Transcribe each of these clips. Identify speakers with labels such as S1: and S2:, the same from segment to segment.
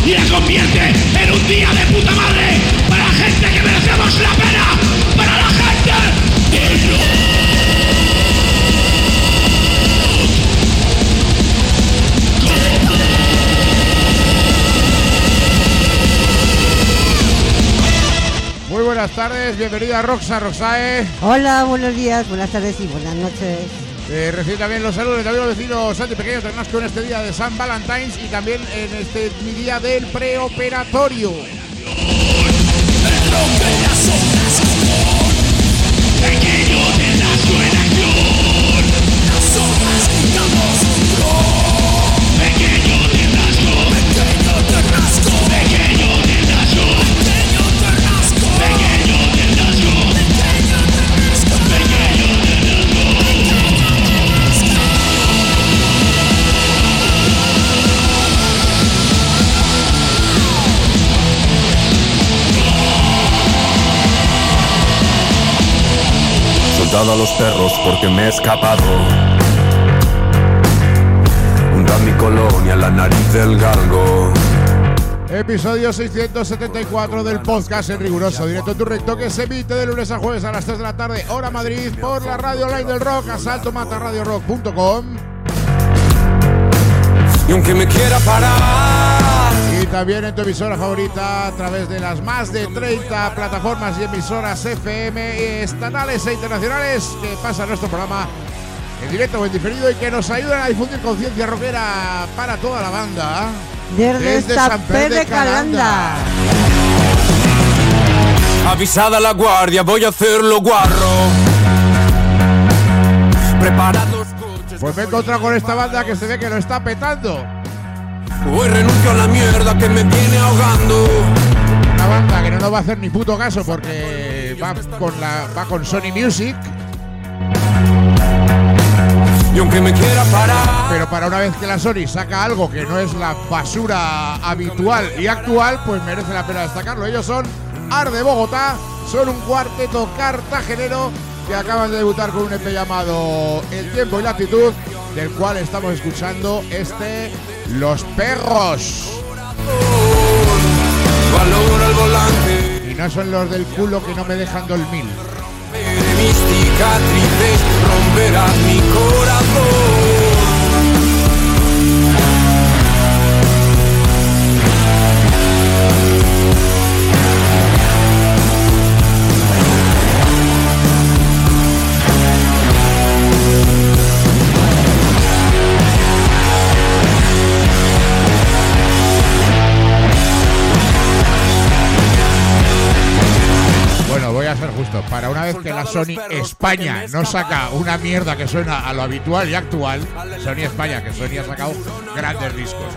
S1: y la convierte en un día de puta madre para la gente que merecemos la pena, para la gente del rock.
S2: Muy buenas tardes, bienvenida Roxa, Roxae.
S3: Hola, buenos días, buenas tardes y buenas noches.
S2: Recibe también los saludos de los vecinos Santi Pequeño Ternasco en este día de San Valentine's y también en este mi día del preoperatorio.
S1: Pequeño Ternasco en acción. Nosotros quitamos control. Pequeño Ternasco. Pequeño Ternasco. Pequeño Ternasco. Pequeño Ternasco. Pequeño Ternasco. Pequeño Ternasco. Pequeño Ternasco.
S4: Soltado a los perros porque me he escapado. Hunda mi colonia, la nariz del galgo.
S2: Episodio 674 del podcast en riguroso directo en tu recto, que se emite de lunes a jueves a las 3 de la tarde, hora Madrid, por la radio online del rock, asaltomataradiorock.com.
S4: Y aunque me quiera parar,
S2: y también en tu emisora favorita a través de las más de 30 plataformas y emisoras FM estatales e internacionales que pasan nuestro programa en directo o en diferido y que nos ayudan a difundir conciencia rockera para toda la banda.
S3: Desde San Pedro de Calanda.
S4: avisada la guardia, voy a hacerlo guarro. Preparados coches.
S2: Pues me he encontrado con esta banda que se ve que lo está petando.
S4: Hoy renuncio a la mierda que me viene ahogando.
S2: Una banda que no nos va a hacer ni puto caso porque va con Sony Music.
S4: Y aunque me quiera parar,
S2: pero para una vez que la Sony saca algo que no es la basura habitual y actual, pues merece la pena destacarlo. Ellos son Ar de Bogotá, son un cuarteto cartagenero que acaban de debutar con un EP llamado El Tiempo y la Actitud, del cual estamos escuchando Los Perros.
S4: valora el volante.
S2: Y no son los del culo que no me dejan dormir.
S4: Mis cicatrices romperás mi corazón.
S2: Bueno, voy a ser justo. Para una vez que la Sony España no saca una mierda que suena a lo habitual y actual, Sony España, que Sony ha sacado grandes discos,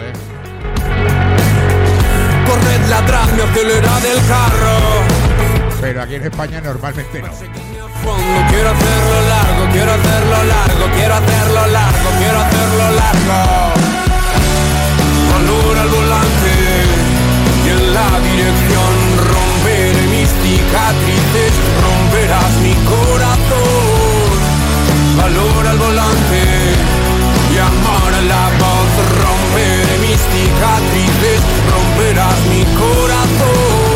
S4: Corred la atrás, me acelera del carro.
S2: Pero aquí en España normalmente no.
S4: Quiero hacerlo largo, quiero hacerlo largo, quiero hacerlo largo, quiero hacerlo largo. Valora el volante y en la dirección romperé mis cicatrices, romperás mi corazón. Valora el volante y amor en la voz, romperé mis cicatrices, romperás mi corazón.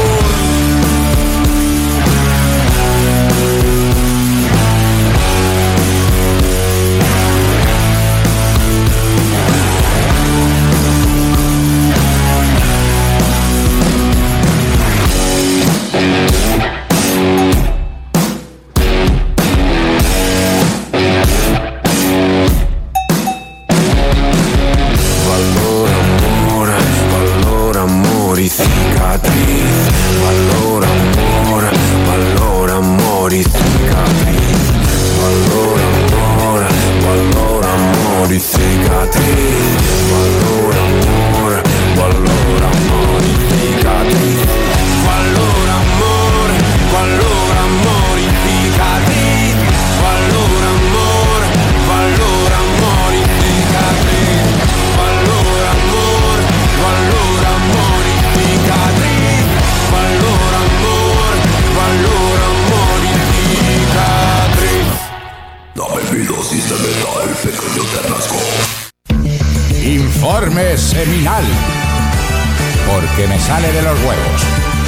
S1: Informe seminal.
S5: porque me sale de los huevos.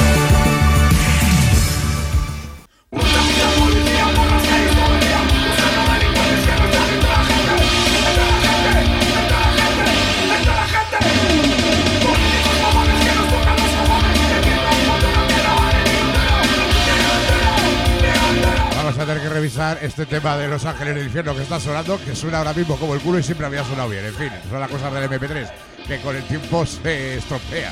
S2: Vamos a tener que revisar este tema de Los Ángeles del Infierno que está sonando, que suena ahora mismo como el culo y siempre había sonado bien. En fin, son las cosas del MP3 que con el tiempo se estropea.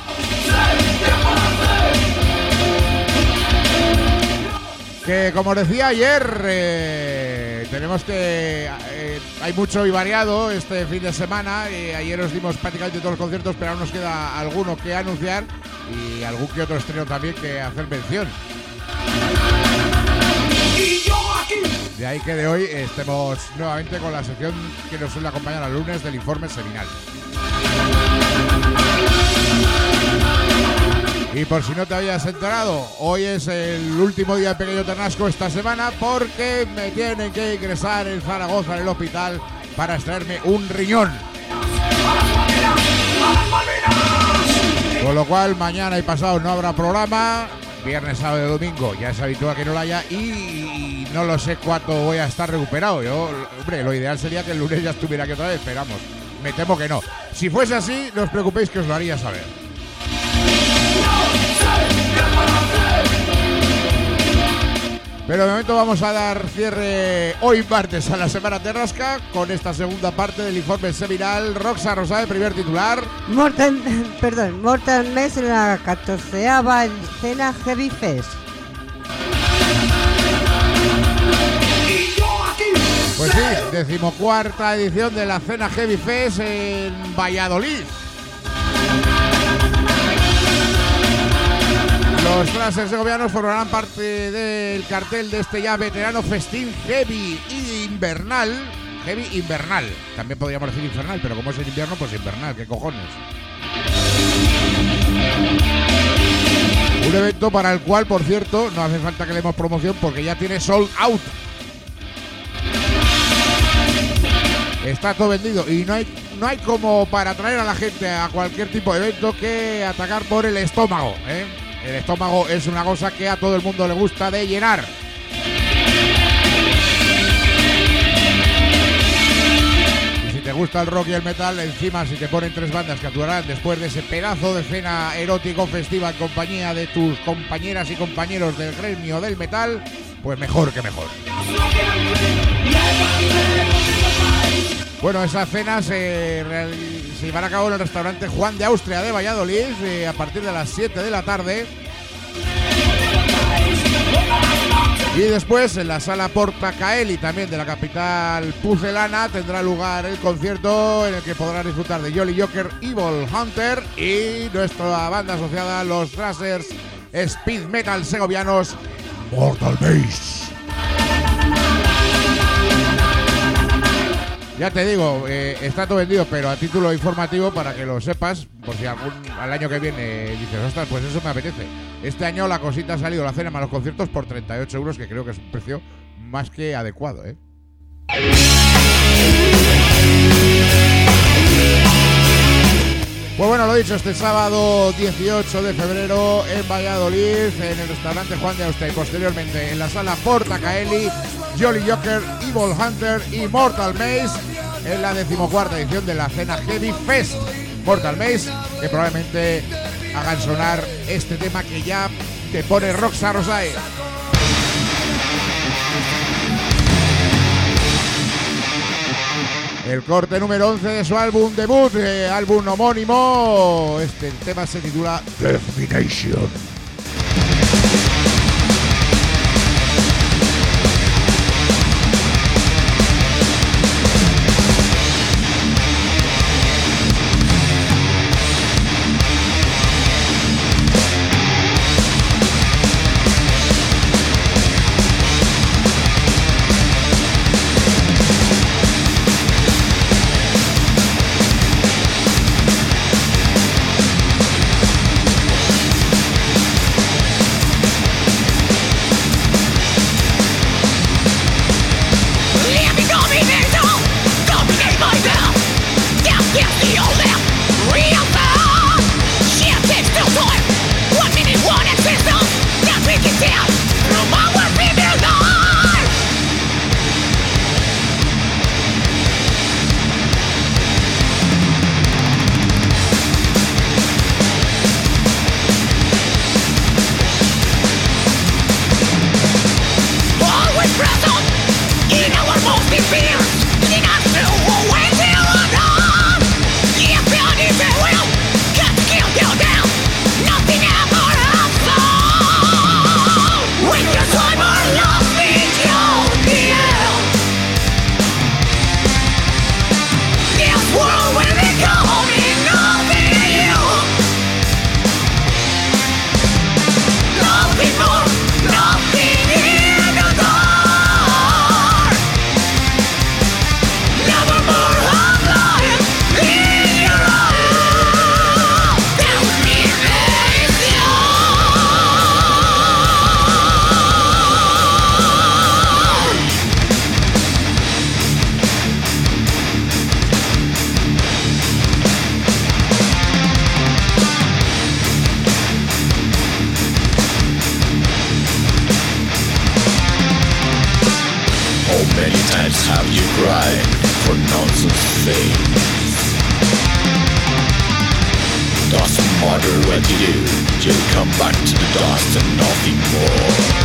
S2: Que como os decía ayer, tenemos que... hay mucho y variado este fin de semana. Ayer os dimos prácticamente todos los conciertos, pero aún nos queda alguno que anunciar y algún que otro estreno también que hacer mención. De ahí que de hoy estemos nuevamente con la sección que nos suele acompañar al lunes del informe seminal. Y por si no te habías enterado, hoy es el último día de Pequeño Ternasco esta semana porque me tienen que ingresar en Zaragoza en el hospital para extraerme un riñón. Con lo cual mañana y pasado no habrá programa. Viernes, sábado y domingo ya es habitual que no lo haya y no lo sé cuánto voy a estar recuperado. Yo, hombre, lo ideal sería que el lunes ya estuviera aquí otra vez, pero vamos, me temo que no. Si fuese así, no os preocupéis que os lo haría saber. Pero de momento vamos a dar cierre hoy martes a la Semana Ternasca con esta segunda parte del informe seminal. Roxa Rosae, primer titular.
S3: Mortal Mes en la 14ª Cena Heavy Fest.
S2: Pues sí, 14ª edición de la Cena Heavy Fest en Valladolid. Los Trasers segovianos formarán parte del cartel de este ya veterano festín heavy invernal. Heavy invernal. También podríamos decir infernal, pero como es el invierno, pues invernal. ¿Qué cojones? Un evento para el cual, por cierto, no hace falta que le demos promoción porque ya tiene sold out. Está todo vendido y no hay como para atraer a la gente a cualquier tipo de evento que atacar por el estómago, ¿eh? El estómago es una cosa que a todo el mundo le gusta de llenar. Y si te gusta el rock y el metal, encima si te ponen 3 bandas que actuarán después de ese pedazo de cena erótico festiva en compañía de tus compañeras y compañeros del gremio del metal, pues mejor que mejor. Bueno, esa cena se llevará a cabo en el restaurante Juan de Austria de Valladolid a partir de las 7 de la tarde. Y después en la sala Porta Caeli, también de la capital pucelana, tendrá lugar el concierto en el que podrán disfrutar de Jolly Joker, Evil Hunter y nuestra banda asociada, los Trasers Speed Metal segovianos, Mortal Maze. Ya te digo, está todo vendido, pero a título informativo para que lo sepas, por si al año que viene dices, ostras, pues eso me apetece. Este año la cosita ha salido, la cena más los conciertos, por 38 euros, que creo que es un precio más que adecuado, ¿eh? Pues bueno, lo dicho, este sábado 18 de febrero en Valladolid, en el restaurante Juan de Austria y posteriormente en la sala Porta Caeli, Jolly Joker, Evil Hunter y Mortal Maze en la 14ª edición de la Cena Heavy Fest. Mortal Maze, que probablemente hagan sonar este tema que ya te pone Roxa Rosae. El corte número 11 de su álbum debut, álbum homónimo. Este tema se titula Definition.
S1: have you cry for nonsense things. Doesn't matter what you do, you'll come back to the dust and nothing more.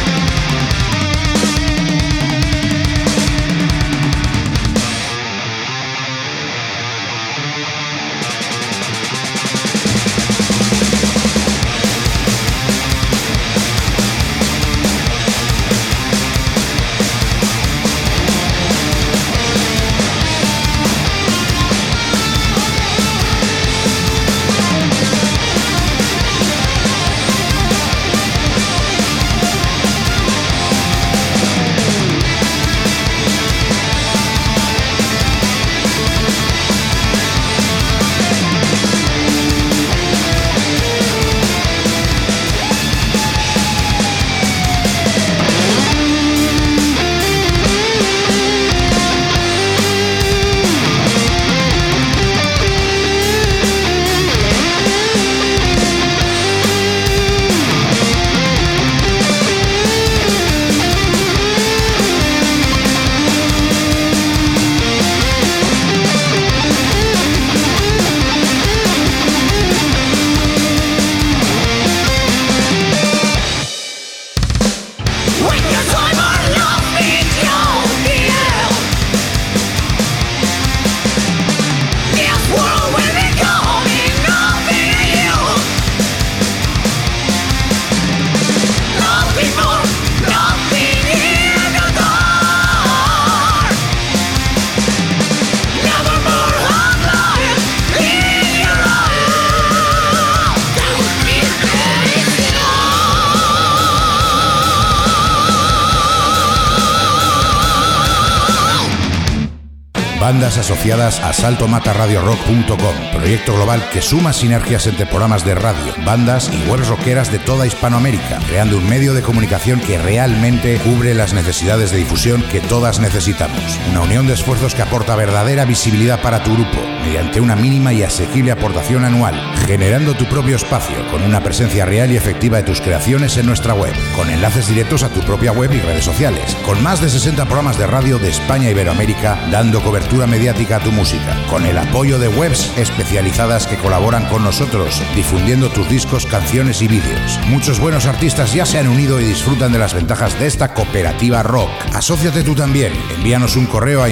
S5: Bandas asociadas a saltomatarradiorock.com, proyecto global que suma sinergias entre programas de radio, bandas y webs rockeras de toda Hispanoamérica, creando un medio de comunicación que realmente cubre las necesidades de difusión que todas necesitamos. Una unión de esfuerzos que aporta verdadera visibilidad para tu grupo, mediante una mínima y asequible aportación anual, generando tu propio espacio, con una presencia real y efectiva de tus creaciones en nuestra web, con enlaces directos a tu propia web y redes sociales, con más de 60 programas de radio de España e Iberoamérica, dando cobertura mediática a tu música, con el apoyo de webs especializadas que colaboran con nosotros, difundiendo tus discos, canciones y vídeos. Muchos buenos artistas ya se han unido y disfrutan de las ventajas de esta cooperativa rock. Asóciate tú también. Envíanos un correo a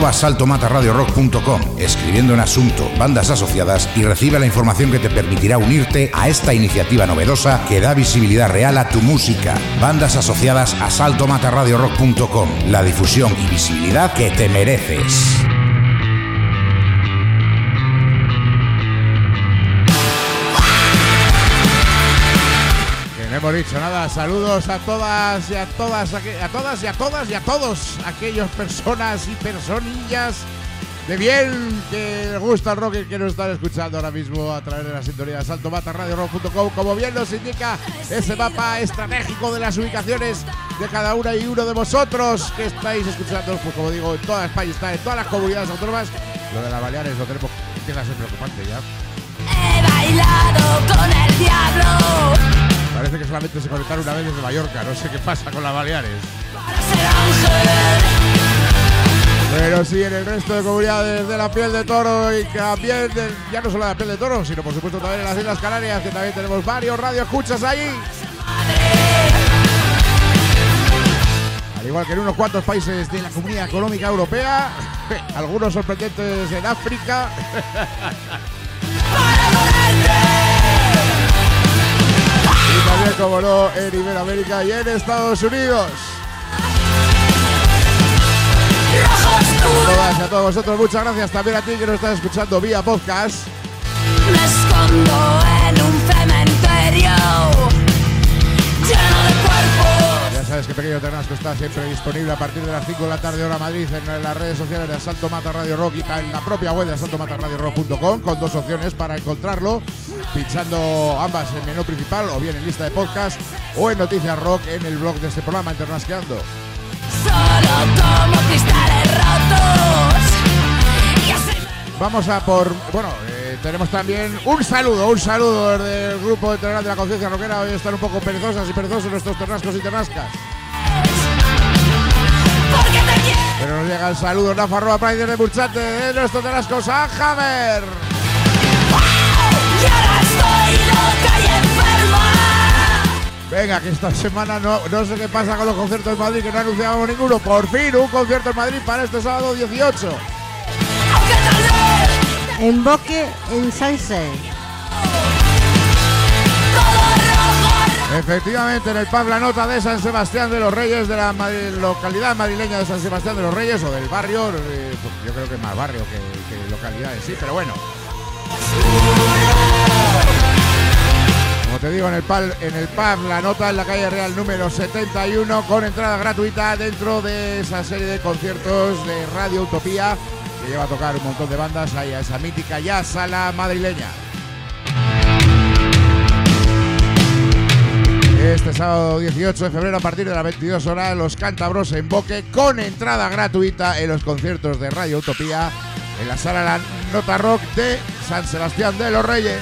S5: info@saltomatarradiorock.com, escribiendo en asunto bandas asociadas, y recibe la información que te permitirá unirte a esta iniciativa novedosa que da visibilidad real a tu música. Bandas asociadas a saltomatarradiorock.com, la difusión y visibilidad que te mereces.
S2: No hemos dicho nada. Saludos a todas y a todas, a todas y a todas y a todos aquellas personas y personillas de bien que les gusta el rock y que nos están escuchando ahora mismo a través de la sintonía de saltomatarradiorock.com. Como bien nos indica ese mapa estratégico de las ubicaciones de cada una y uno de vosotros que estáis escuchando, pues como digo, en toda España está, en todas las comunidades autónomas. Lo de las Baleares lo tenemos que empieza a ser preocupante ya.
S6: He bailado con el diablo.
S2: Parece que solamente se conectaron una vez desde Mallorca. No sé qué pasa con las Baleares.
S6: Para ser ángel.
S2: Pero sí, en el resto de comunidades de la piel de toro y también ya no solo de la piel de toro, sino por supuesto también en las Islas Canarias, que también tenemos varios radioescuchas allí. Al igual que en unos cuantos países de la Comunidad Económica Europea, algunos sorprendentes en África. Y también, como no, en Iberoamérica y en Estados Unidos. A todas y a todos vosotros, muchas gracias también a ti que nos estás escuchando vía podcast.
S6: Me escondo en un cementerio lleno de cuerpos.
S2: Ya sabes que Pequeño Ternasco está siempre disponible a partir de las 5 de la tarde hora Madrid en las redes sociales de Asalto Mata Radio Rock y en la propia web de asaltomatarradiorock.com, con dos opciones para encontrarlo, pinchando ambas en menú principal o bien en lista de podcast o en Noticias Rock en el blog de este programa Internasqueando.
S6: Solo como cristales rotos.
S2: Vamos a por... Bueno, tenemos también un saludo del grupo integral de la Conciencia Rockera. Hoy están un poco perezosas y perezosos nuestros ternascos y ternascas.
S6: Porque te quiero.
S2: Pero nos llega el saludo Nafarroa Pride de Burchante de nuestro Tarasco San Hammer.
S6: Y ahora estoy loca y enferma.
S2: Venga, que esta semana no sé qué pasa con los conciertos en Madrid, que no anunciábamos ninguno. Por fin, un concierto en Madrid para este sábado 18.
S6: Aunque tal vez
S3: En Boque, en Sanse.
S2: Efectivamente, en el pub La Nota de San Sebastián de los Reyes, de la localidad madrileña de San Sebastián de los Reyes, o del barrio, pues yo creo que es más barrio que localidad en sí, pero bueno. Como te digo, en el pub La Nota, en la calle Real número 71, con entrada gratuita dentro de esa serie de conciertos de Radio Utopía, que lleva a tocar un montón de bandas ahí a esa mítica ya sala madrileña. Este sábado 18 de febrero a partir de las 22 horas, los cántabros en Boque, con entrada gratuita en los conciertos de Radio Utopía en la sala La Nota Rock de San Sebastián de los Reyes.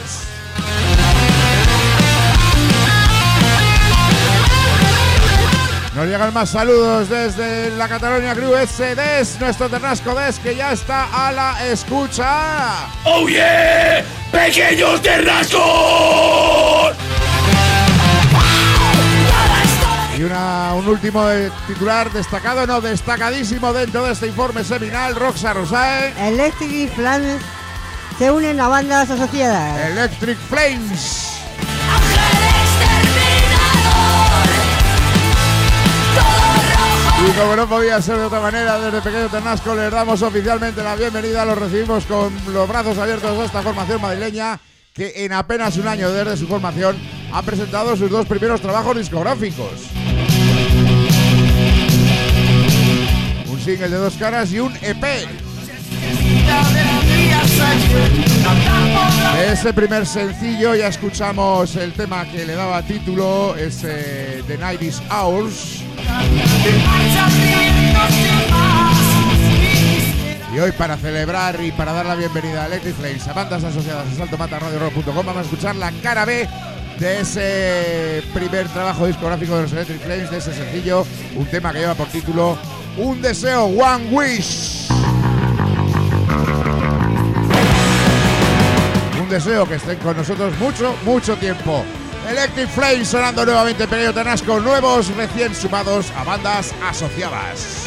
S2: Nos llegan más saludos desde la Cataluña Crew SDS, nuestro Ternasco Des, que ya está a la escucha.
S1: ¡Oh yeah! ¡Pequeños Ternascos!
S2: Y un último titular destacado, no, destacadísimo dentro de este informe seminal, Roxa Rosae.
S3: Electric Flames se unen a bandas asociadas.
S2: Electric Flames. Y como no podía ser de otra manera, desde Pequeño Ternasco les damos oficialmente la bienvenida, los recibimos con los brazos abiertos a esta formación madrileña que en apenas un año desde su formación ha presentado sus 2 primeros trabajos discográficos. Un single de 2 caras y un EP. De ese primer sencillo ya escuchamos el tema que le daba título, es The Night Is Ours. Y hoy, para celebrar y para dar la bienvenida a Electric Flames, a bandas asociadas a saltomatarradiorock.com, vamos a escuchar la cara B de ese primer trabajo discográfico de los Electric Flames, de ese sencillo, un tema que lleva por título Un Deseo, One Wish. Un deseo que estén con nosotros mucho tiempo. Electric Flames sonando nuevamente en Pequeño Ternasco, nuevos recién sumados a bandas asociadas.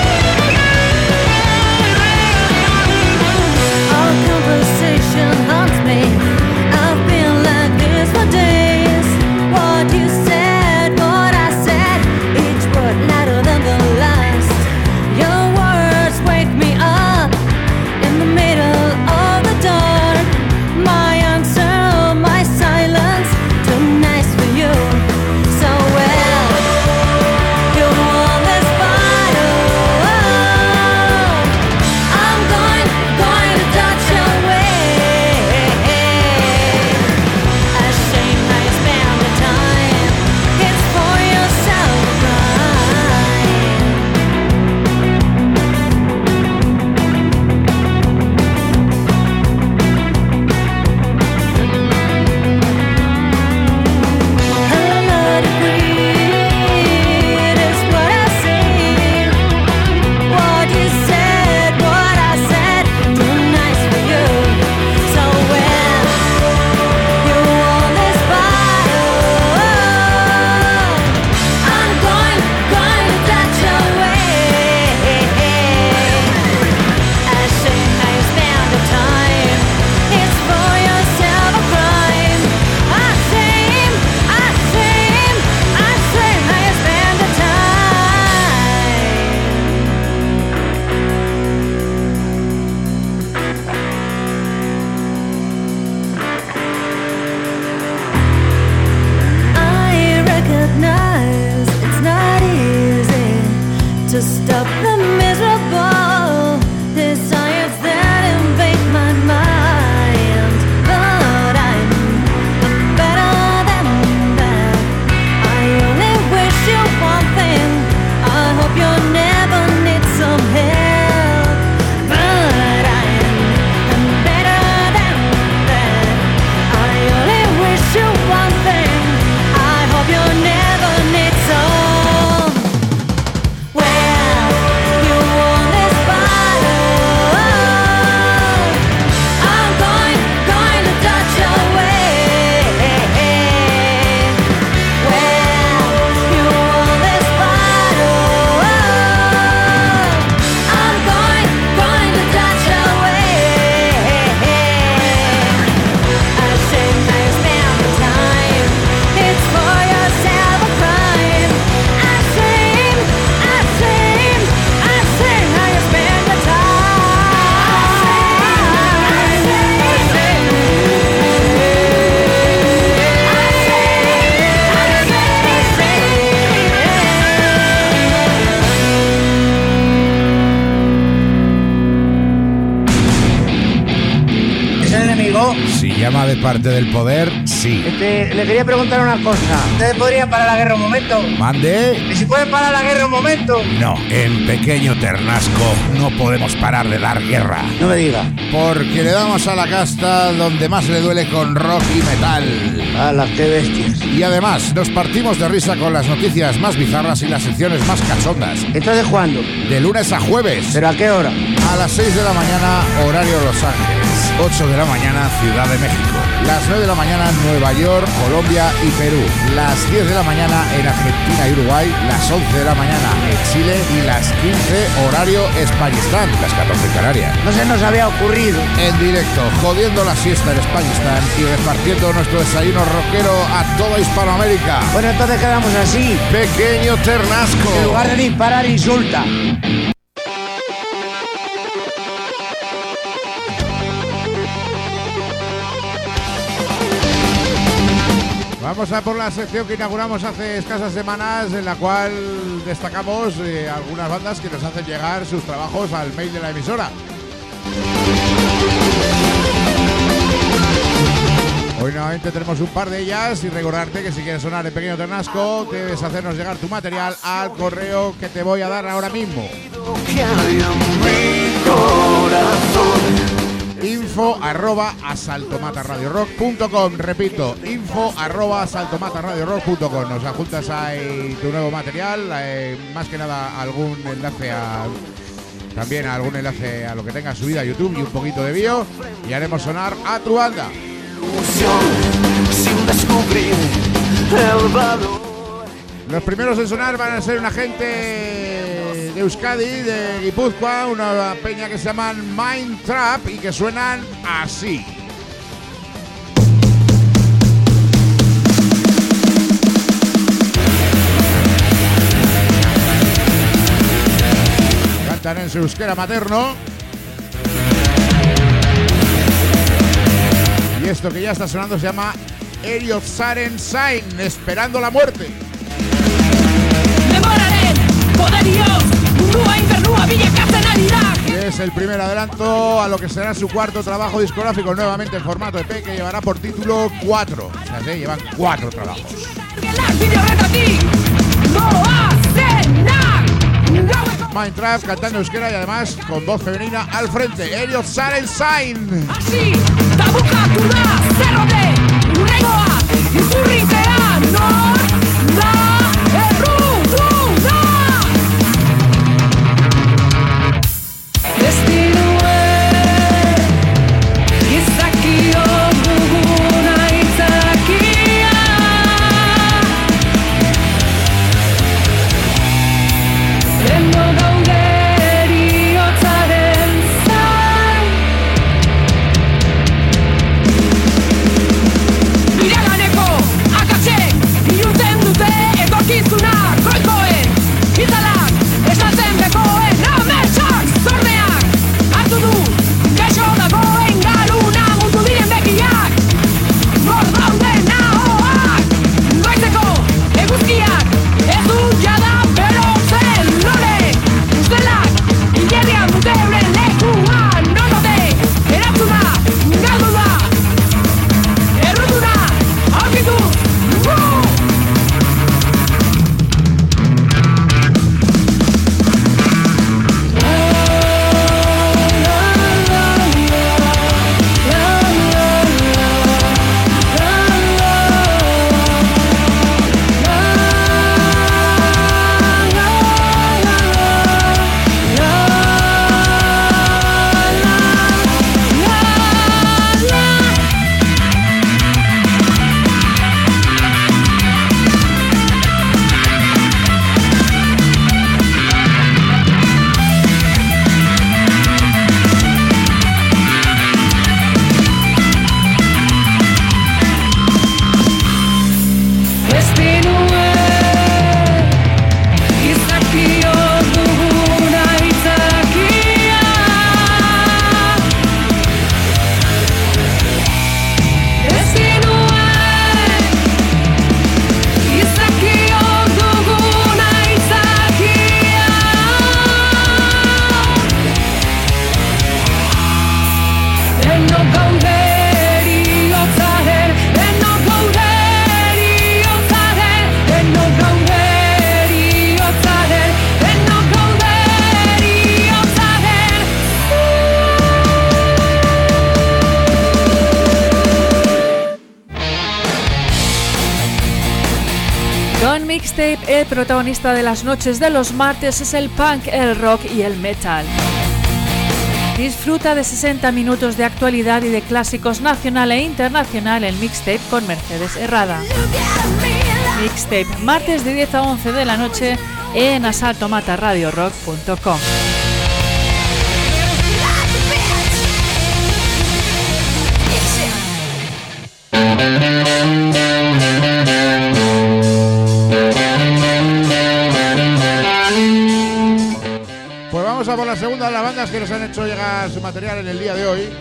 S7: Our conversation haunts me. I've been like this for days. What you said, what I said, each word louder than the last. Your words wake me up in the middle of the dark. My answer, my silence, too nice for you. So well, you won this battle. I'm going to touch your way. A shame how you spend the time. It's for yourself to to stop the miserable desires that invade my mind. But I'm better than that. I only wish you one thing. I hope you never need some help. But I'm better than that. I only wish you one thing. I hope you never need some. Well,
S5: de parte del poder, sí.
S8: Le quería preguntar una cosa. ¿Ustedes podrían parar la guerra un momento?
S5: ¿Mande?
S8: ¿Y si pueden parar la guerra un momento?
S5: No, en Pequeño Ternasco no podemos parar de dar guerra.
S8: No me diga.
S5: Porque le damos a la casta donde más le duele con rock y metal.
S8: ¡Hala, qué bestias!
S5: Y además, nos partimos de risa con las noticias más bizarras y las secciones más cachondas.
S8: ¿Entonces cuándo?
S5: De lunes a jueves.
S8: ¿Pero a qué hora?
S5: A las 6 de la mañana, horario Los Ángeles. 8 de la mañana, Ciudad de México. Las 9 de la mañana, Nueva York, Colombia y Perú. Las 10 de la mañana en Argentina y Uruguay. Las 11 de la mañana en Chile. Y las 15, horario Españistán. Las 14 en Canarias.
S8: No se nos había ocurrido.
S5: En directo, jodiendo la siesta en Españistán y repartiendo nuestro desayuno rockero a toda Hispanoamérica.
S8: Bueno, entonces quedamos así.
S5: Pequeño Ternasco.
S8: En lugar de disparar, insulta.
S2: Vamos a por la sección que inauguramos hace escasas semanas, en la cual destacamos algunas bandas que nos hacen llegar sus trabajos al mail de la emisora. Hoy nuevamente tenemos un par de ellas y recordarte que si quieres sonar en Pequeño Ternasco debes hacernos llegar tu material al correo que te voy a dar ahora mismo. info@asaltomataradiorock.com. Repito, info@asaltomataradiorock.com. Nos adjuntas ahí tu nuevo material, más que nada algún enlace también algún enlace a lo que tengas subido a YouTube y un poquito de bio, y haremos sonar a tu banda.
S6: Sin descubrir el valor.
S2: Los primeros en sonar van a ser una gente de Euskadi, de Guipúzcoa, una peña que se llaman Mind Trap y que suenan así. Cantan en su euskera materno. Y esto que ya está sonando se llama Eriozaren Sign, esperando la muerte. Es el primer adelanto a lo que será su cuarto trabajo discográfico, nuevamente en formato EP, que llevará por título 4. O sea, ¿sí? Llevan 4 trabajos. Mindtrap cantando euskera y además con voz femenina al frente. Eriozaren Sign.
S9: One Mixtape, el protagonista de las noches de los martes es el punk, el rock y el metal. Disfruta de 60 minutos de actualidad y de clásicos nacional e internacional en Mixtape con Mercedes Herrada. Mixtape, martes de 10 a 11 de la noche en asaltomataradiorock.com.
S2: Pues vamos a por la segunda de las bandas que nos han hecho llegar su material en el día de hoy.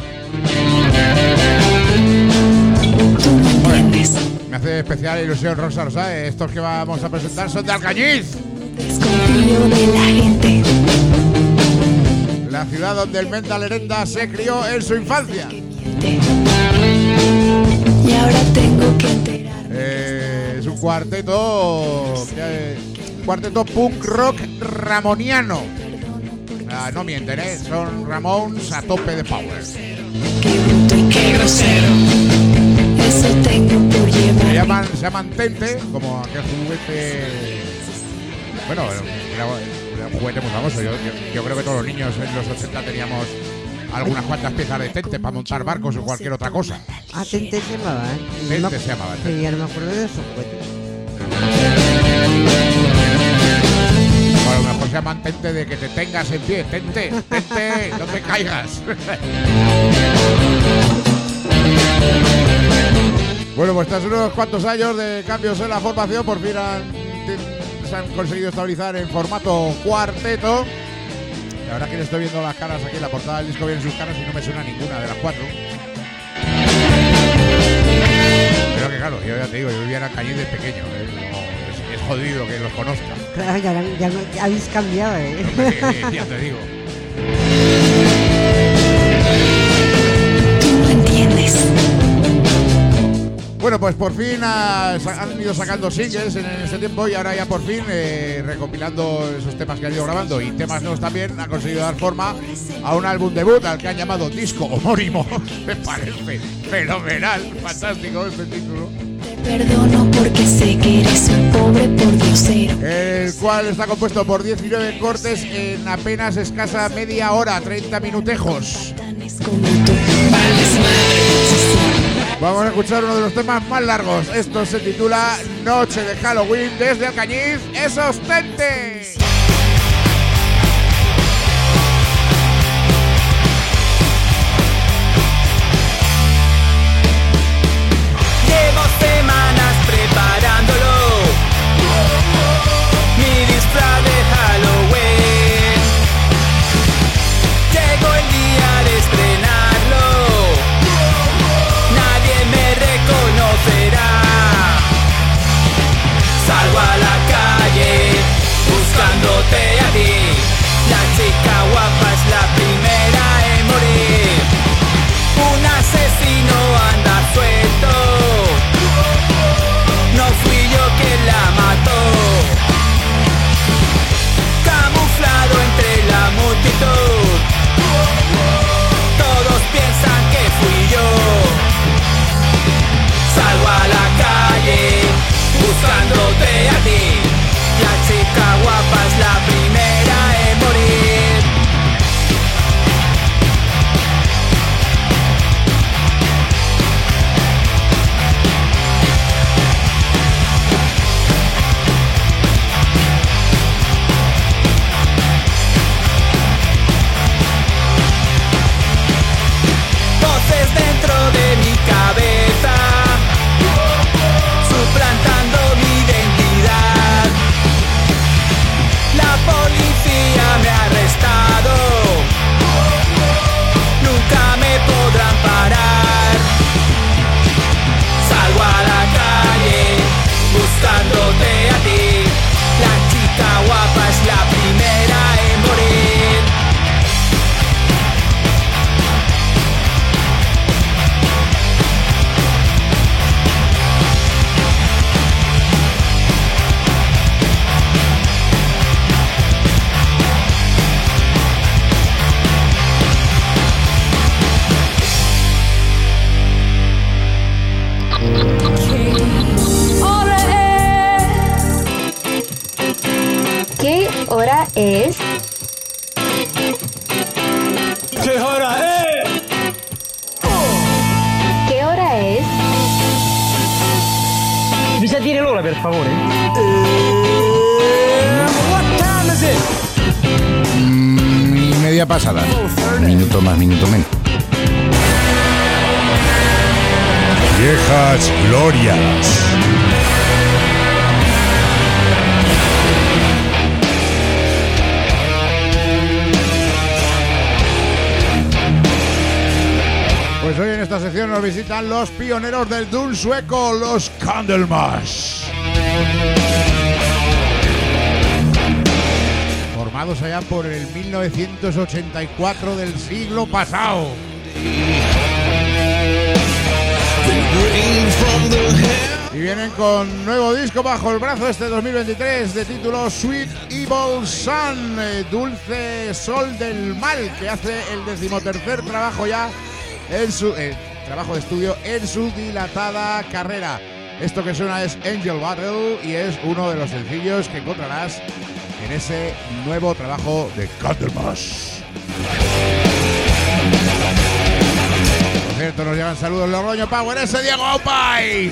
S2: Bueno, me hace especial ilusión, Rosa, lo sabes. Estos que vamos a presentar son de Alcañiz, la ciudad donde el Menda Lerenda se crió en su infancia.
S10: Y ahora tengo que enterarme.
S2: Es un cuarteto punk rock ramoniano. No mienten, son Ramones a tope de power.
S10: Qué bruto y qué grosero. Eso tengo por llevar.
S2: Se llaman Tente, como aquel juguete. Bueno, era un juguete muy famoso. Yo creo que todos los niños en los 80 teníamos algunas cuantas piezas de Tente para montar barcos o cualquier otra cosa.
S3: Ah, Tente se llamaba,
S2: Tente se llamaba.
S3: Sí, ya no me acuerdo de esos juguetes.
S2: O a lo mejor se llaman Tente de que te tengas en pie. Tente, no te caigas. Bueno, pues tras unos cuantos años de cambios en la formación, por fin se han conseguido estabilizar en formato cuarteto. La verdad es que le estoy viendo las caras aquí en la portada del disco, vienen sus caras y no me suena ninguna de las cuatro. Pero que claro, yo ya te digo, yo vivía en Alcañiz de pequeño, es jodido que los conozca.
S3: Claro, ya habéis cambiado,
S2: Hombre, ya te digo.
S10: Tú no entiendes.
S2: Bueno, pues por fin han ido sacando singles en este tiempo y ahora ya por fin, recopilando esos temas que han ido grabando y temas nuevos también, han conseguido dar forma a un álbum debut al que han llamado Disco Homónimo. Me parece fenomenal, fantástico este título.
S10: Te perdono porque sé que eres un pobre pordiosero.
S2: El cual está compuesto por 19 cortes en apenas escasa media hora, 30 minutejos.
S10: Como tú, vales madre.
S2: Vamos a escuchar uno de los temas más largos. Esto se titula Noche de Halloween desde Alcañiz. ¡Esos Tente!
S4: Llevo semanas preparándolo, mi disfraz de Halloween. Llegó el día de estrenarlo, nadie me reconocerá. Salgo a la calle buscándote a ti. La chica guapa es la primera en morir. Un asesino anda suelto, no fui yo quien la mató. Camuflado entre la multitud, todos piensan que fui yo. Salgo a la calle buscándote a ti. La chica guapa es la primera en morir. Voces dentro de mi cabeza, suplantando mi
S11: hora es?
S1: ¿Qué hora es?
S11: ¿Qué hora es?
S8: Bisa tiene l'ora, per favore.
S5: Y media pasada. Minuto más, minuto menos. Viejas glorias.
S2: Pues hoy en esta sección nos visitan los pioneros del doom sueco, los Candlemass. Formados allá por el 1984 del siglo pasado. Y vienen con nuevo disco bajo el brazo este 2023 de título Sweet Evil Sun, Dulce Sol del Mal, que hace el 13º trabajo ya en su trabajo de estudio en su dilatada carrera. Esto que suena es Angel Battle y es uno de los sencillos que encontrarás en ese nuevo trabajo de Candlemass. Por cierto, nos llegan saludos en Logroño Power, ese Diego Aupay.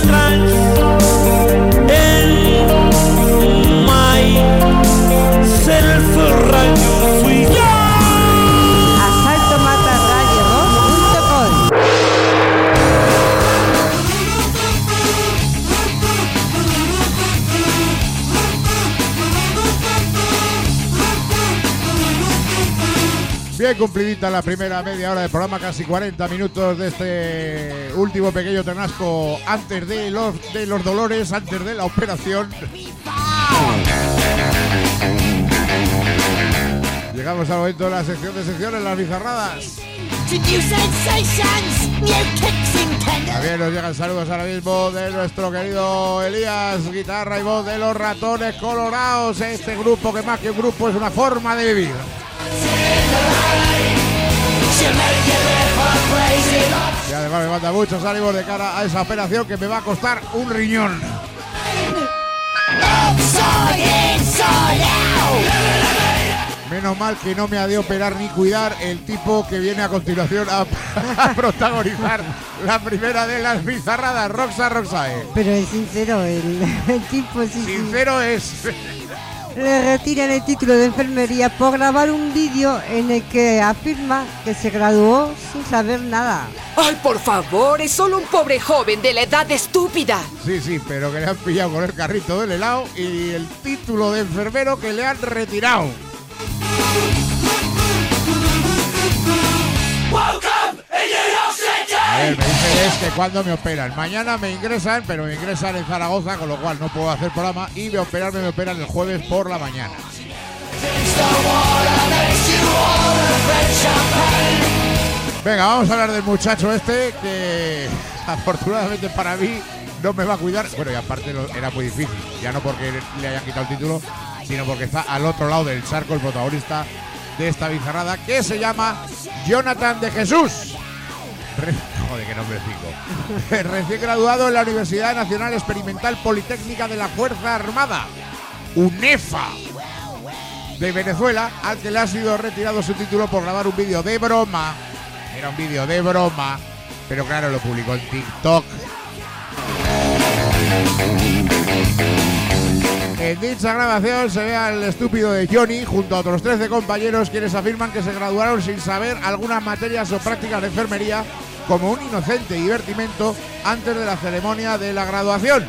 S1: atrás en my self-radio fui yo.
S3: asaltomatarradiorock.com.
S2: Bien cumplidita la primera media hora de programa, casi 40 minutos de este último pequeño tenasco antes de los dolores, antes de la operación. Llegamos al momento de la sección de secciones, las bizarradas. También nos llegan saludos ahora mismo de nuestro querido Elías, guitarra y voz de los Ratones Colorados. Este grupo, que más que un grupo es una forma de vivir. Y además me manda muchos ánimos de cara a esa operación que me va a costar un riñón. Menos mal que no me ha de operar ni cuidar el tipo que viene a continuación a protagonizar la primera de las bizarradas, Roxae.
S3: Pero es sincero, el tipo sí.
S2: Sincero es.
S3: Le retiran el título de enfermería por grabar un vídeo en el que afirma que se graduó sin saber nada.
S11: ¡Ay, por favor! Es solo un pobre joven de la edad estúpida.
S2: Sí, pero que le han pillado con el carrito del helado y el título de enfermero que le han retirado. A ver, me dicen es que cuando me operan. Mañana me ingresan, pero me ingresan en Zaragoza, con lo cual no puedo hacer programa. Y me operan el jueves por la mañana. Venga, vamos a hablar del muchacho este que afortunadamente para mí no me va a cuidar. Bueno, y aparte era muy difícil. Ya no porque le hayan quitado el título, sino porque está al otro lado del charco el protagonista de esta bizarrada, que se llama Jonathan de Jesús. Joder, qué nombrecico. Recién graduado en la Universidad Nacional Experimental Politécnica de la Fuerza Armada, UNEFA, de Venezuela, al que le ha sido retirado su título por grabar un vídeo de broma. Era un vídeo de broma, pero claro, lo publicó en TikTok. En dicha grabación se ve al estúpido de Johnny junto a otros 13 compañeros, quienes afirman que se graduaron sin saber algunas materias o prácticas de enfermería como un inocente divertimento antes de la ceremonia de la graduación.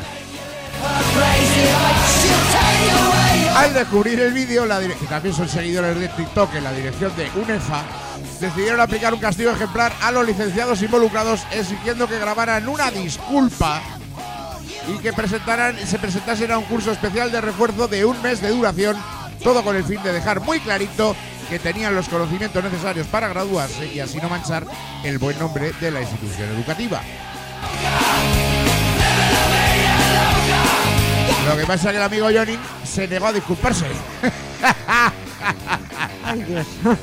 S2: Al descubrir el vídeo, que también son seguidores de TikTok en la dirección de UNEFA, decidieron aplicar un castigo ejemplar a los licenciados involucrados, exigiendo que grabaran una disculpa y que se presentasen a un curso especial de refuerzo de un mes de duración, todo con el fin de dejar muy clarito que tenían los conocimientos necesarios para graduarse y así no manchar el buen nombre de la institución educativa. Lo que pasa es que el amigo Johnny se negó a disculparse.
S3: Ay, Dios.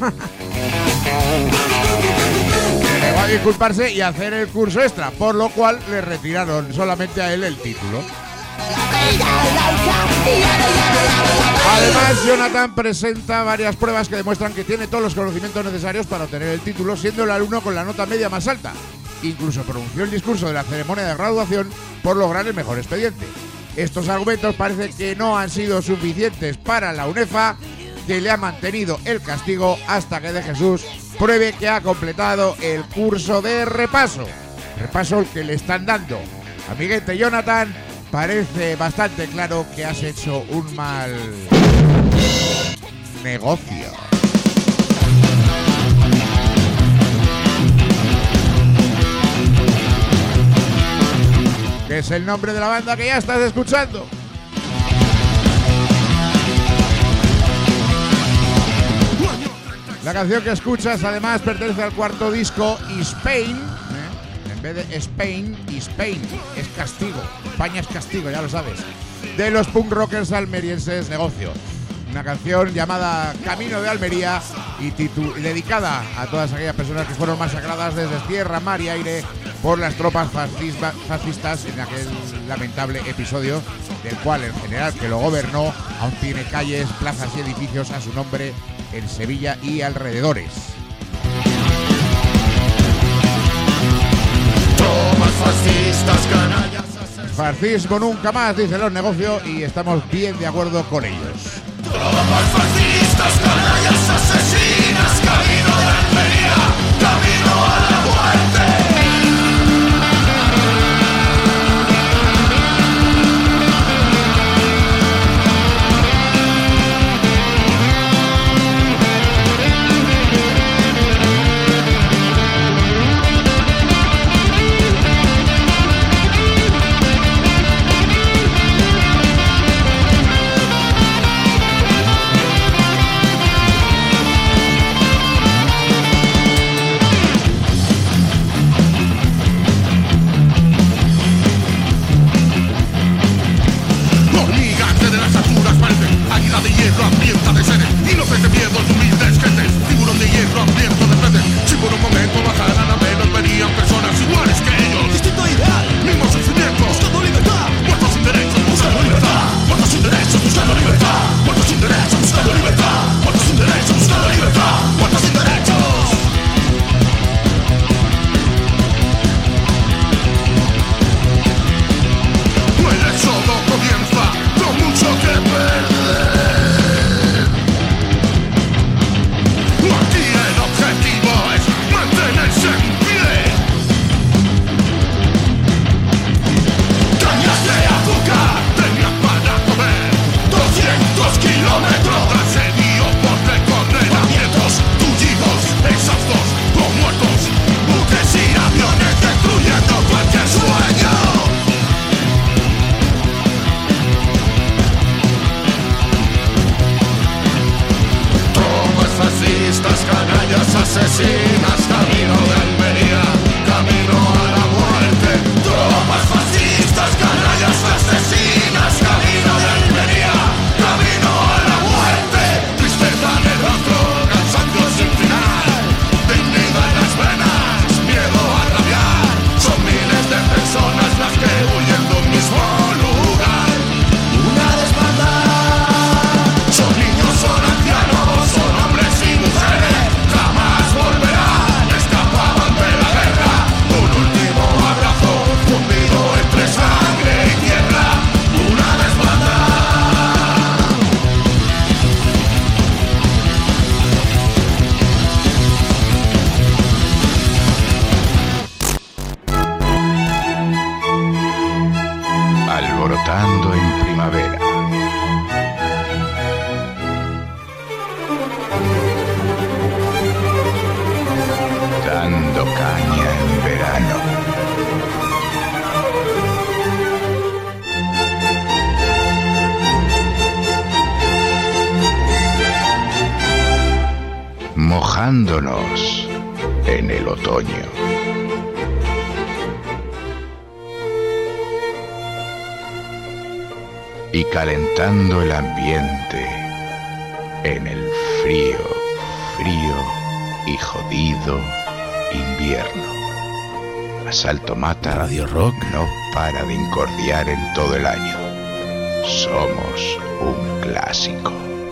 S2: Se negó a disculparse y a hacer el curso extra, por lo cual le retiraron solamente a él el título. Además, Jonathan presenta varias pruebas que demuestran que tiene todos los conocimientos necesarios para obtener el título, siendo el alumno con la nota media más alta. Incluso pronunció el discurso de la ceremonia de graduación por lograr el mejor expediente. Estos argumentos parece que no han sido suficientes para la UNEFA, que le ha mantenido el castigo hasta que De Jesús pruebe que ha completado el curso de repaso. Repaso el que le están dando. Amiguete Jonathan, parece bastante claro que has hecho un mal negocio. Que es el nombre de la banda que ya estás escuchando. La canción que escuchas además pertenece al cuarto disco Spain. En vez de Spain, Spain es castigo. España es castigo, ya lo sabes. De los punk rockers almerienses Negocio. Una canción llamada Camino de Almería y dedicada a todas aquellas personas que fueron masacradas desde tierra, mar y aire por las tropas fascistas en aquel lamentable episodio, del cual el general que lo gobernó aún tiene calles, plazas y edificios a su nombre en Sevilla y alrededores.
S1: Tomas fascistas, canallas,
S2: Fascismo nunca más, dicen los negocios, y estamos bien de acuerdo con ellos.
S1: Tropas fascistas, canallas, asesinas, camino de Almería, camino a la muerte.
S5: Alborotando en primavera. Dando caña en verano. Mojándonos en el otoño. Y calentando el ambiente en el frío, frío y jodido invierno. Asalto Mata Radio Rock no para de incordiar en todo el año. Somos un clásico.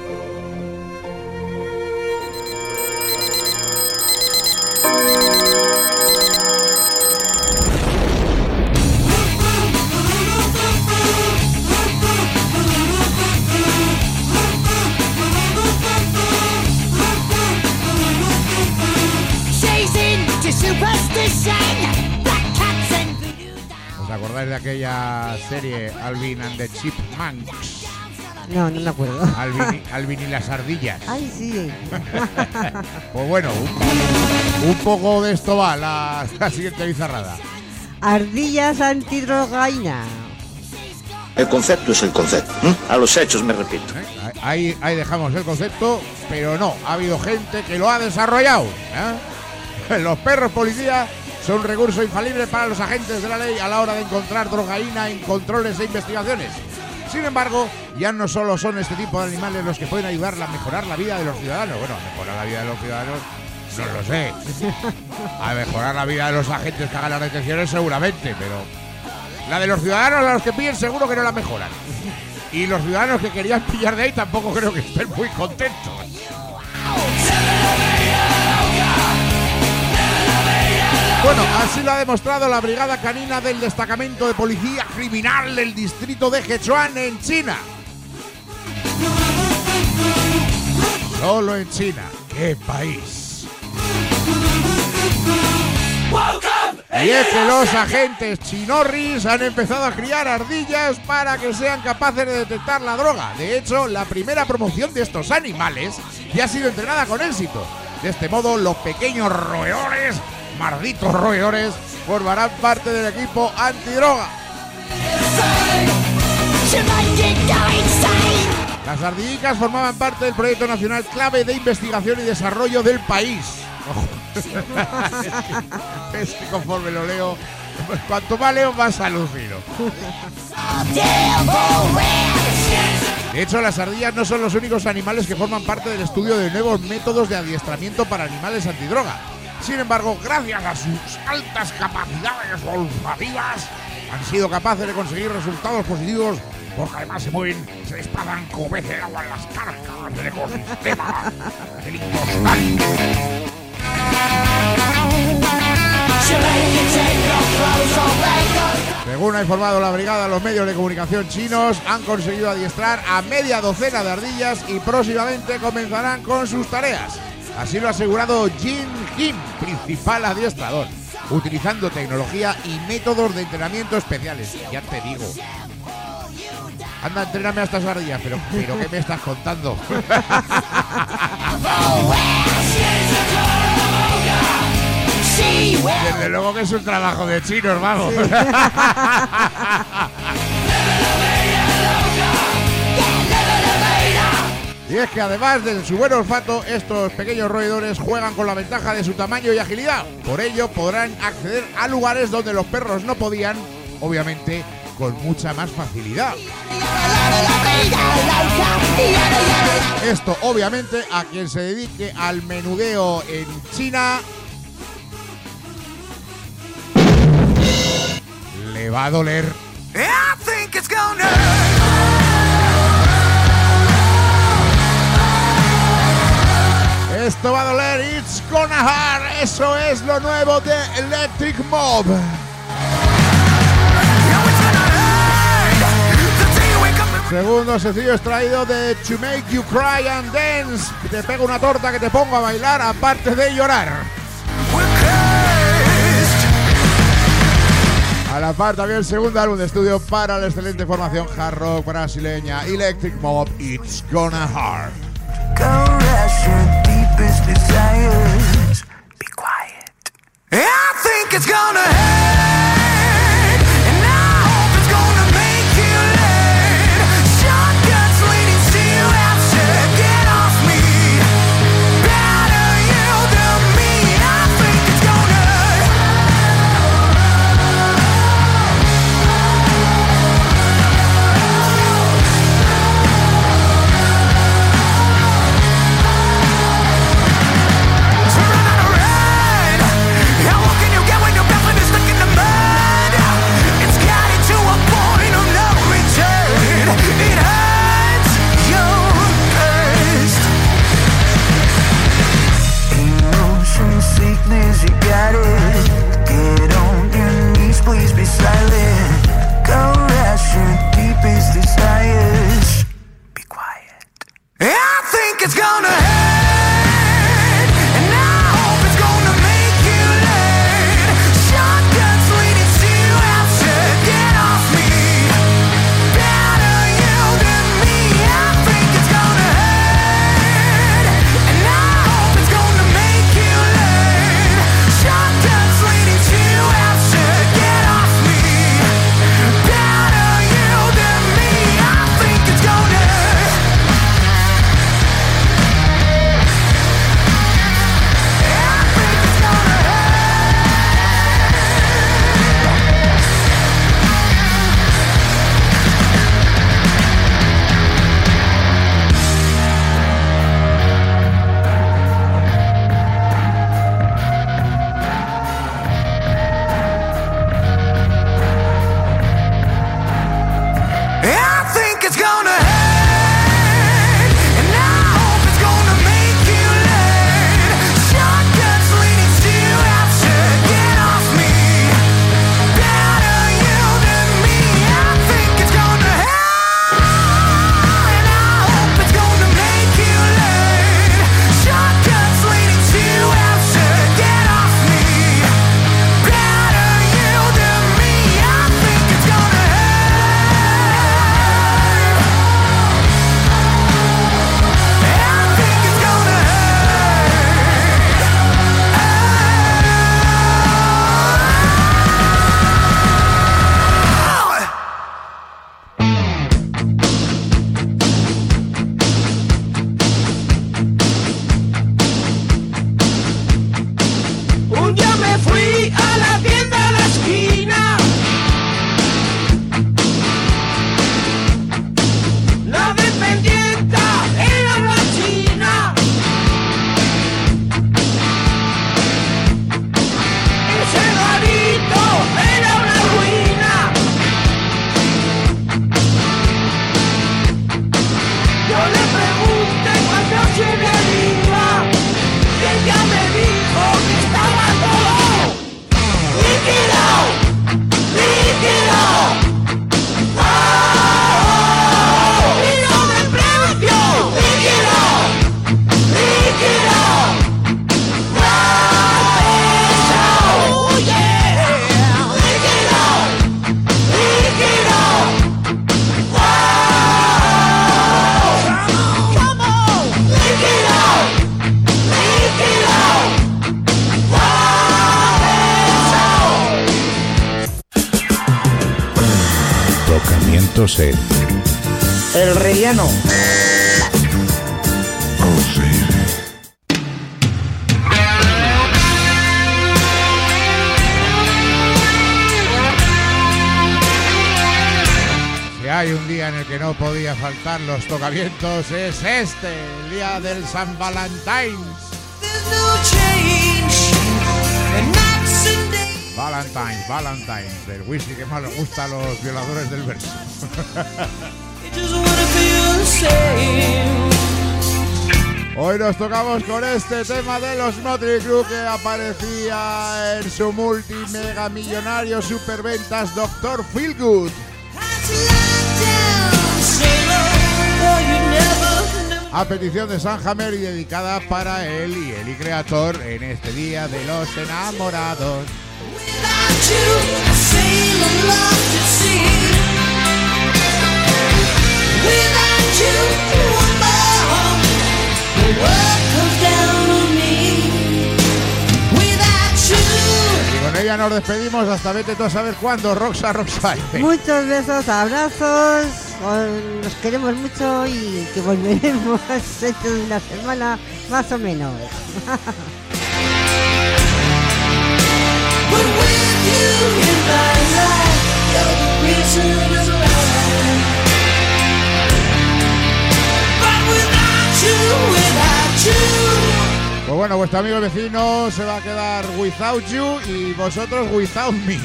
S2: ¿Os acordáis de aquella serie Alvin and the Chipmunks?
S3: No, no me acuerdo.
S2: Alvin y las ardillas.
S3: Ay, sí.
S2: Pues bueno, un poco de esto va la siguiente bizarrada.
S3: Ardillas antidrogaína.
S12: El concepto es el concepto. A los hechos me repito.
S2: Ahí dejamos el concepto, pero no, ha habido gente que lo ha desarrollado. Los perros policía son un recurso infalible para los agentes de la ley a la hora de encontrar drogaína en controles e investigaciones. Sin embargo, ya no solo son este tipo de animales los que pueden ayudar a mejorar la vida de los ciudadanos. Bueno, mejorar la vida de los ciudadanos, no lo sé. A mejorar la vida de los agentes que hagan las detenciones seguramente, pero la de los ciudadanos a los que pillen seguro que no la mejoran. Y los ciudadanos que querían pillar de ahí tampoco creo que estén muy contentos.
S1: Se me lo veía loca, se me lo veía loca.
S2: Bueno, así lo ha demostrado la brigada canina del destacamento de policía criminal del distrito de Sichuan en China. Solo en China. ¡Qué país! Y es que los agentes chinorris han empezado a criar ardillas para que sean capaces de detectar la droga. De hecho, la primera promoción de estos animales ya ha sido entrenada con éxito. De este modo, los pequeños roedores, malditos roedores, formarán parte del equipo antidroga. Las ardillicas formaban parte del proyecto nacional clave de investigación y desarrollo del país. Es que conforme lo leo, pues cuanto más leo, más alucino. De hecho, las ardillas no son los únicos animales que forman parte del estudio de nuevos métodos de adiestramiento para animales antidroga. Sin embargo, gracias a sus altas capacidades olfativas, han sido capaces de conseguir resultados positivos, porque además se mueven, se desplazan como peces de agua en las cargas del ecosistema del inconsciente. Según ha informado la brigada, los medios de comunicación chinos han conseguido adiestrar a media docena de ardillas y próximamente comenzarán con sus tareas. Así lo ha asegurado Jin Kim, principal adiestrador, utilizando tecnología y métodos de entrenamiento especiales. Ya te digo. Anda, entréname a estas ardillas, pero ¿qué me estás contando? Desde luego que es un trabajo de chinos, vamos. Sí. Y es que además de su buen olfato, estos pequeños roedores juegan con la ventaja de su tamaño y agilidad. Por ello podrán acceder a lugares donde los perros no podían, obviamente, con mucha más facilidad. Esto, obviamente, a quien se dedique al menudeo en China le va a doler. Esto va a doler, it's gonna hurt. Eso es lo nuevo de Electric Mob. Segundo sencillo extraído de To Make You Cry and Dance. Te pego una torta que te pongo a bailar, aparte de llorar. A la par también el segundo álbum de estudio para la excelente formación hard rock brasileña Electric Mob, It's Gonna Hurt.
S6: Be quiet. I think it's gonna hurt, and I hope it's gonna make you learn. Shotguns leading to answer, get off me. Better you than me. I think it's gonna Turn on a ride. How what can you get when your best friend is
S5: Atentos en
S8: El rellano.
S2: Si hay un día en el que no podía faltar los tocavientos, es este, el día del San Valentine. Valentine's, del whisky que más les gusta a los violadores del verso. Hoy nos tocamos con este tema de los Mötley Crüe que aparecía en su multimega millonario superventas Dr. Feelgood. A petición de San Hammer y dedicada para él y el creador en este día de los enamorados. Y con ella nos despedimos hasta vete tú a saber cuándo, Roxa.
S3: Muchos besos, abrazos, nos queremos mucho y que volveremos dentro de una semana más o menos.
S2: Pues bueno, vuestro amigo vecino se va a quedar without you y vosotros without me.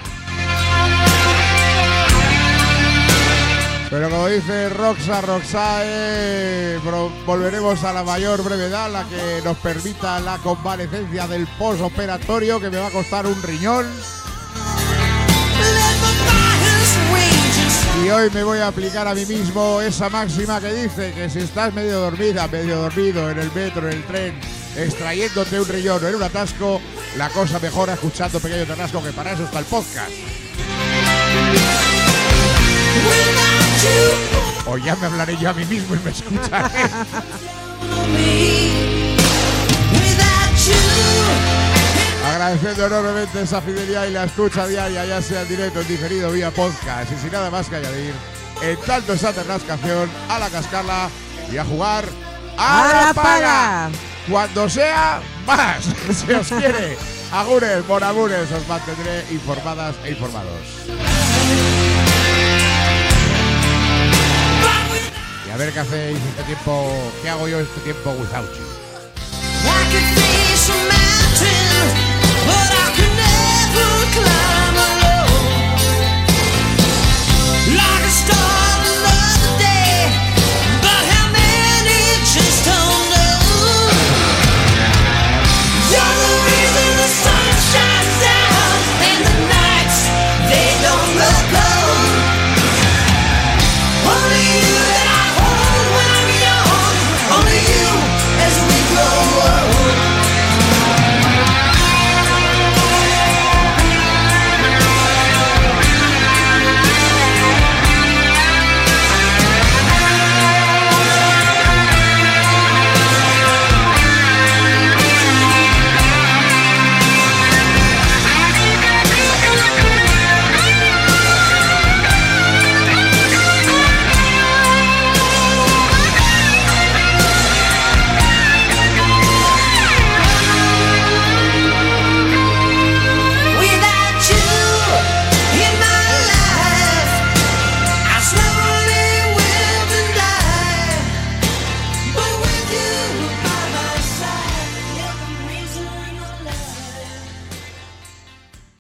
S2: Pero como dice Roxae, volveremos a la mayor brevedad, la que nos permita la convalecencia del postoperatorio, que me va a costar un riñón. Y hoy me voy a aplicar a mí mismo esa máxima que dice que si estás medio dormida, medio dormido en el metro, en el tren, extrayéndote un riñón o en un atasco, la cosa mejora escuchando Pequeño Tarrasco, que para eso está el podcast. O ya me hablaré yo a mí mismo y me escucharé. Agradeciendo enormemente esa fidelidad y la escucha diaria, ya sea en directo, en diferido, vía podcast. Y sin nada más que añadir, en tanto esa ternascación, a la cascarla y a jugar a la paga. Cuando sea más, si os quiere. Agures, por agures, os mantendré informadas e informados. Y a ver qué hacéis este tiempo, qué hago yo este tiempo without you.